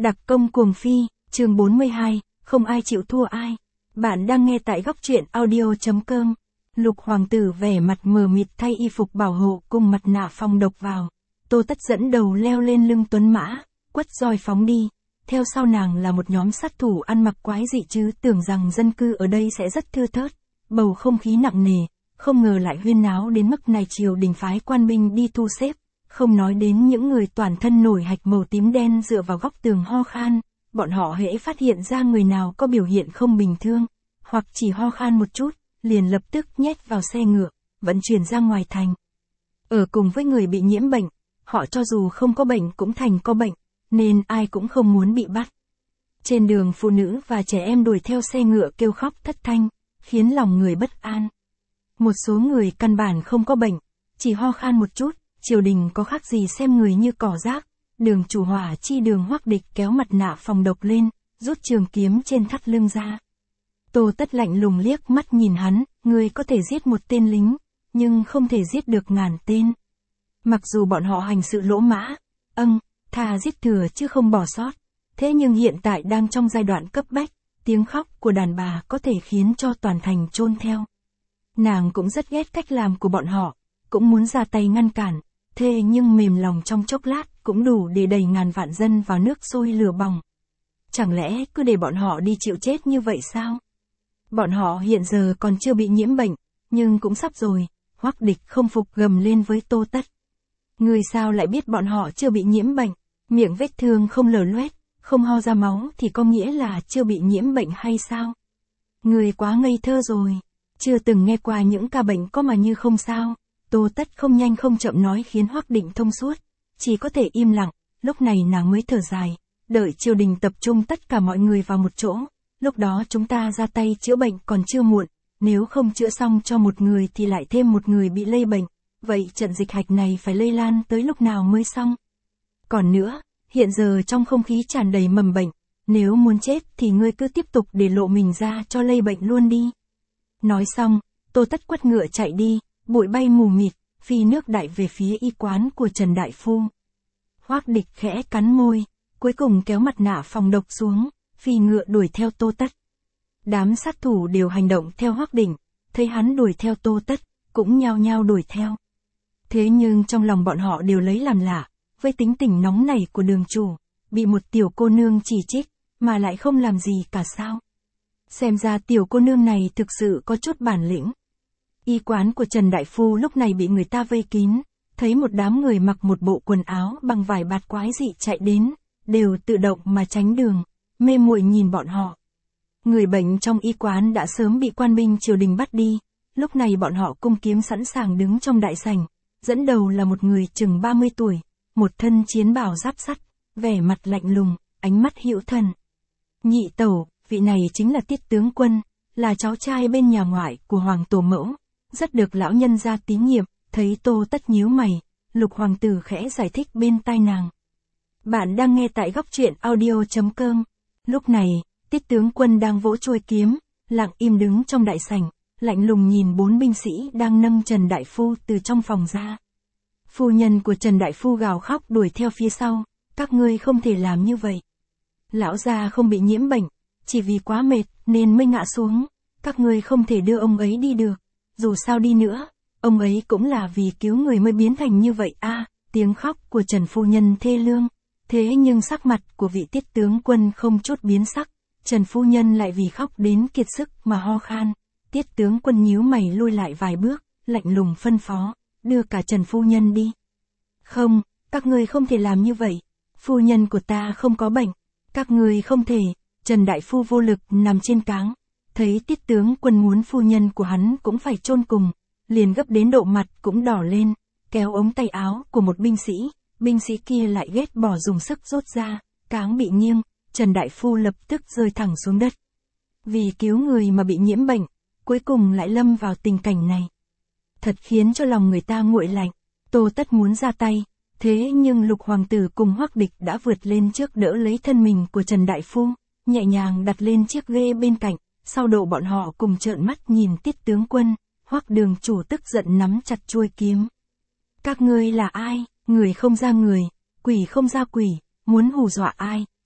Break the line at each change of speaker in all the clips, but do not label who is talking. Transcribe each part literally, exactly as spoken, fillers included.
Đặc công cuồng phi, chương bốn mươi hai, không ai chịu thua ai. Bạn đang nghe tại góc truyện audio.com. Lục hoàng tử vẻ mặt mờ mịt thay y phục bảo hộ cùng mặt nạ phòng độc vào. Tô Tất dẫn đầu leo lên lưng tuấn mã, quất roi phóng đi. Theo sau nàng là một nhóm sát thủ ăn mặc quái dị chứ tưởng rằng dân cư ở đây sẽ rất thưa thớt. Bầu không khí nặng nề, không ngờ lại huyên náo đến mức này. Triều đình phái quan binh đi thu xếp. Không nói đến những người toàn thân nổi hạch màu tím đen dựa vào góc tường ho khan, bọn họ hễ phát hiện ra người nào có biểu hiện không bình thường, hoặc chỉ ho khan một chút, liền lập tức nhét vào xe ngựa, vận chuyển ra ngoài thành. Ở cùng với người bị nhiễm bệnh, họ cho dù không có bệnh cũng thành có bệnh, nên ai cũng không muốn bị bắt. Trên đường phụ nữ và trẻ em đuổi theo xe ngựa kêu khóc thất thanh, khiến lòng người bất an. Một số người căn bản không có bệnh, chỉ ho khan một chút. Triều đình có khác gì xem người như cỏ rác. Đường chủ Hỏa Chi Đường Hoắc Địch kéo mặt nạ phòng độc lên, rút trường kiếm trên thắt lưng ra. Tô Tất lạnh lùng liếc mắt nhìn hắn, ngươi có thể giết một tên lính, nhưng không thể giết được ngàn tên. Mặc dù bọn họ hành sự lỗ mã, âng, thà giết thừa chứ không bỏ sót. Thế nhưng hiện tại đang trong giai đoạn cấp bách, tiếng khóc của đàn bà có thể khiến cho toàn thành chôn theo. Nàng cũng rất ghét cách làm của bọn họ, cũng muốn ra tay ngăn cản. Thế nhưng mềm lòng trong chốc lát cũng đủ để đẩy ngàn vạn dân vào nước sôi lửa bỏng. Chẳng lẽ cứ để bọn họ đi chịu chết như vậy sao? Bọn họ hiện giờ còn chưa bị nhiễm bệnh, nhưng cũng sắp rồi. Hoắc Địch không phục gầm lên với Tô Tất. Người sao lại biết bọn họ chưa bị nhiễm bệnh? Miệng vết thương không lở loét, không ho ra máu thì có nghĩa là chưa bị nhiễm bệnh hay sao? Người quá ngây thơ rồi, chưa từng nghe qua những ca bệnh có mà như không sao. Tô Tất không nhanh không chậm nói khiến Hoắc Định thông suốt, chỉ có thể im lặng. Lúc này nàng mới thở dài, đợi triều đình tập trung tất cả mọi người vào một chỗ, lúc đó chúng ta ra tay chữa bệnh còn chưa muộn, nếu không chữa xong cho một người thì lại thêm một người bị lây bệnh, vậy trận dịch hạch này phải lây lan tới lúc nào mới xong? Còn nữa, hiện giờ trong không khí tràn đầy mầm bệnh, nếu muốn chết thì ngươi cứ tiếp tục để lộ mình ra cho lây bệnh luôn đi. Nói xong, Tô Tất quất ngựa chạy đi. Bụi bay mù mịt, phi nước đại về phía y quán của Trần Đại Phu. Hoắc Địch khẽ cắn môi, cuối cùng kéo mặt nạ phòng độc xuống, phi ngựa đuổi theo Tô Tất. Đám sát thủ đều hành động theo Hoắc Địch, thấy hắn đuổi theo Tô Tất, cũng nhao nhao đuổi theo. Thế nhưng trong lòng bọn họ đều lấy làm lạ, với tính tình nóng nảy của đường chủ, bị một tiểu cô nương chỉ trích, mà lại không làm gì cả sao. Xem ra tiểu cô nương này thực sự có chút bản lĩnh. Y quán của Trần Đại Phu lúc này bị người ta vây kín, thấy một đám người mặc một bộ quần áo bằng vải bạt quái dị chạy đến, đều tự động mà tránh đường, mê muội nhìn bọn họ. Người bệnh trong y quán đã sớm bị quan binh triều đình bắt đi, lúc này bọn họ cung kiếm sẵn sàng đứng trong đại sảnh, dẫn đầu là một người chừng ba mươi tuổi, một thân chiến bào giáp sắt, vẻ mặt lạnh lùng, ánh mắt hữu thần. Nhị tẩu, vị này chính là Tiết tướng quân, là cháu trai bên nhà ngoại của Hoàng tổ mẫu. Rất được lão nhân gia tín nhiệm, thấy Tô Tất nhíu mày, Lục hoàng tử khẽ giải thích bên tai nàng. Bạn đang nghe tại góc truyện audio.com. Lúc này, Tiết tướng quân đang vỗ chuôi kiếm, lặng im đứng trong đại sảnh, lạnh lùng nhìn bốn binh sĩ đang nâng Trần Đại Phu từ trong phòng ra. Phu nhân của Trần Đại Phu gào khóc đuổi theo phía sau, các ngươi không thể làm như vậy. Lão gia không bị nhiễm bệnh, chỉ vì quá mệt nên mới ngã xuống, các ngươi không thể đưa ông ấy đi được. Dù sao đi nữa, ông ấy cũng là vì cứu người mới biến thành như vậy a. À, tiếng khóc của Trần phu nhân thê lương. Thế nhưng sắc mặt của vị Tiết tướng quân không chút biến sắc, Trần phu nhân lại vì khóc đến kiệt sức mà ho khan. Tiết tướng quân nhíu mày lui lại vài bước, lạnh lùng phân phó, đưa cả Trần phu nhân đi. Không, các ngươi không thể làm như vậy. Phu nhân của ta không có bệnh, các ngươi không thể. Trần Đại Phu vô lực nằm trên cáng. Thấy Tiết tướng quân muốn phu nhân của hắn cũng phải chôn cùng, liền gấp đến độ mặt cũng đỏ lên, kéo ống tay áo của một binh sĩ, binh sĩ kia lại ghét bỏ dùng sức rút ra, cáng bị nghiêng, Trần Đại Phu lập tức rơi thẳng xuống đất. Vì cứu người mà bị nhiễm bệnh, cuối cùng lại lâm vào tình cảnh này. Thật khiến cho lòng người ta nguội lạnh. Tô Tất muốn ra tay, thế nhưng Lục hoàng tử cùng Hoắc Địch đã vượt lên trước đỡ lấy thân mình của Trần Đại Phu, nhẹ nhàng đặt lên chiếc ghê bên cạnh. Sau độ bọn họ cùng trợn mắt nhìn Tiết tướng quân, Hoắc đường chủ tức giận nắm chặt chuôi kiếm. Các ngươi là ai? Người không ra người, quỷ không ra quỷ, muốn hù dọa ai?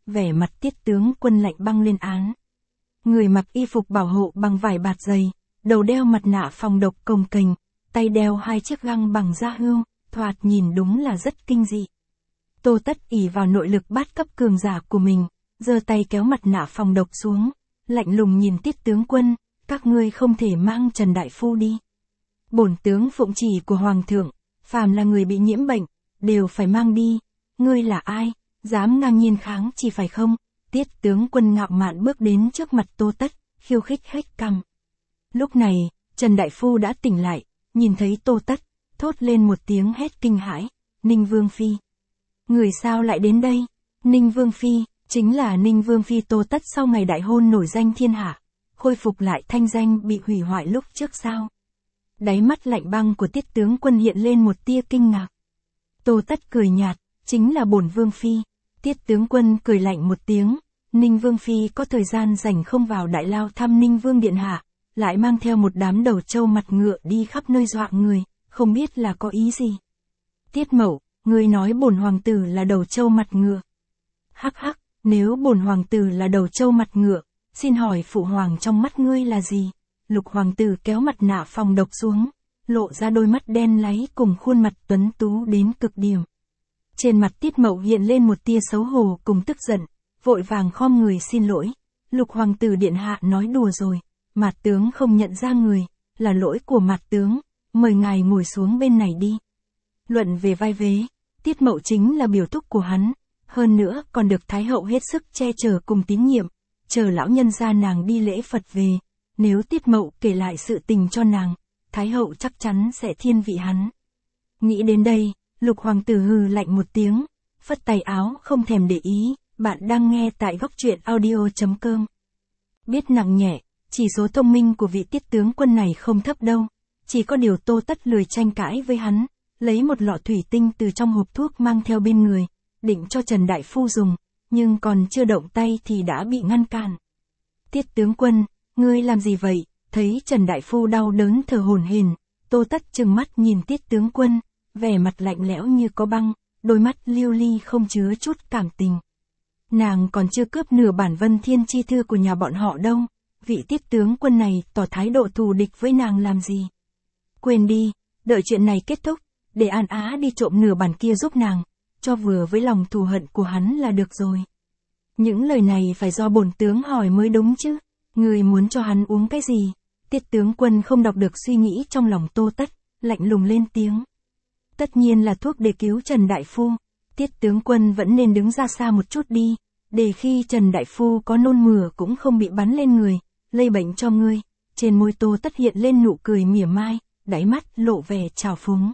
vẻ mặt Tiết tướng quân lạnh băng lên án. Người mặc y phục bảo hộ bằng vải bạt dày, đầu đeo mặt nạ phòng độc cồng kềnh, tay đeo hai chiếc găng bằng da hươu, thoạt nhìn đúng là rất kinh dị. Tô Tất ỷ vào nội lực bát cấp cường giả của mình, giơ tay kéo mặt nạ phòng độc xuống, lạnh lùng nhìn Tiết tướng quân, các ngươi không thể mang Trần Đại Phu đi. Bổn tướng phụng chỉ của Hoàng thượng, phàm là người bị nhiễm bệnh, đều phải mang đi. Ngươi là ai, dám ngang nhiên kháng chỉ phải không? Tiết tướng quân ngạo mạn bước đến trước mặt Tô Tất, khiêu khích hết cằm. Lúc này, Trần Đại Phu đã tỉnh lại, nhìn thấy Tô Tất, thốt lên một tiếng hét kinh hãi, Ninh Vương Phi. Người sao lại đến đây? Ninh Vương Phi, chính là Ninh Vương Phi Tô Tất sau ngày đại hôn nổi danh thiên hạ, khôi phục lại thanh danh bị hủy hoại lúc trước sao? Đáy mắt lạnh băng của Tiết tướng quân hiện lên một tia kinh ngạc. Tô Tất cười nhạt, chính là bổn Vương Phi. Tiết tướng quân cười lạnh một tiếng, Ninh Vương Phi có thời gian rảnh không vào đại lao thăm Ninh Vương điện hạ, lại mang theo một đám đầu trâu mặt ngựa đi khắp nơi dọa người, không biết là có ý gì. Tiết Mậu, ngươi nói bổn hoàng tử là đầu trâu mặt ngựa. Hắc hắc, nếu bổn hoàng tử là đầu trâu mặt ngựa, xin hỏi phụ hoàng trong mắt ngươi là gì? Lục hoàng tử kéo mặt nạ phòng độc xuống, lộ ra đôi mắt đen láy cùng khuôn mặt tuấn tú đến cực điểm. Trên mặt Tiết Mậu hiện lên một tia xấu hổ cùng tức giận, vội vàng khom người xin lỗi. Lục hoàng tử điện hạ nói đùa rồi, Mạt tướng không nhận ra người, là lỗi của Mạt tướng, mời ngài ngồi xuống bên này đi. Luận về vai vế, Tiết Mậu chính là biểu thúc của hắn, hơn nữa còn được Thái hậu hết sức che chở cùng tín nhiệm, chờ lão nhân gia nàng đi lễ Phật về, nếu Tiết Mậu kể lại sự tình cho nàng, Thái hậu chắc chắn sẽ thiên vị hắn. Nghĩ đến đây, Lục hoàng tử hừ lạnh một tiếng, phất tay áo không thèm để ý, bạn đang nghe tại góc truyện audio chấm com. Biết nặng nhẹ, chỉ số thông minh của vị Tiết tướng quân này không thấp đâu, chỉ có điều Tô Tất lười tranh cãi với hắn, lấy một lọ thủy tinh từ trong hộp thuốc mang theo bên người, định cho Trần Đại Phu dùng, nhưng còn chưa động tay thì đã bị ngăn cản. Tiết tướng quân, ngươi làm gì vậy? Thấy Trần Đại Phu đau đớn thở hổn hển, Tô Tất trừng mắt nhìn Tiết tướng quân, vẻ mặt lạnh lẽo như có băng, đôi mắt liêu ly không chứa chút cảm tình. Nàng còn chưa cướp nửa bản Vân Thiên chi thư của nhà bọn họ đâu, vị Tiết tướng quân này tỏ thái độ thù địch với nàng làm gì? Quên đi, đợi chuyện này kết thúc, để An Á đi trộm nửa bản kia giúp nàng, cho vừa với lòng thù hận của hắn là được rồi. Những lời này phải do bổn tướng hỏi mới đúng chứ, người muốn cho hắn uống cái gì? Tiết tướng quân không đọc được suy nghĩ trong lòng Tô Tất, lạnh lùng lên tiếng. Tất nhiên là thuốc để cứu Trần Đại Phu, Tiết tướng quân vẫn nên đứng ra xa một chút đi, để khi Trần Đại Phu có nôn mửa cũng không bị bắn lên người, lây bệnh cho ngươi. Trên môi Tô Tất hiện lên nụ cười mỉa mai, đáy mắt lộ vẻ trào phúng.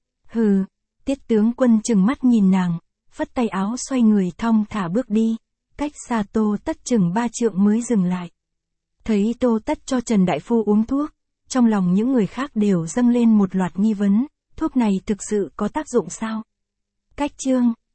Hừ, Tiết tướng quân chừng mắt nhìn nàng, phất tay áo xoay người thong thả bước đi, cách xa Tô Tất chừng ba trượng mới dừng lại. Thấy Tô Tất cho Trần Đại Phu uống thuốc, trong lòng những người khác đều dâng lên một loạt nghi vấn, thuốc này thực sự có tác dụng sao? Cách chương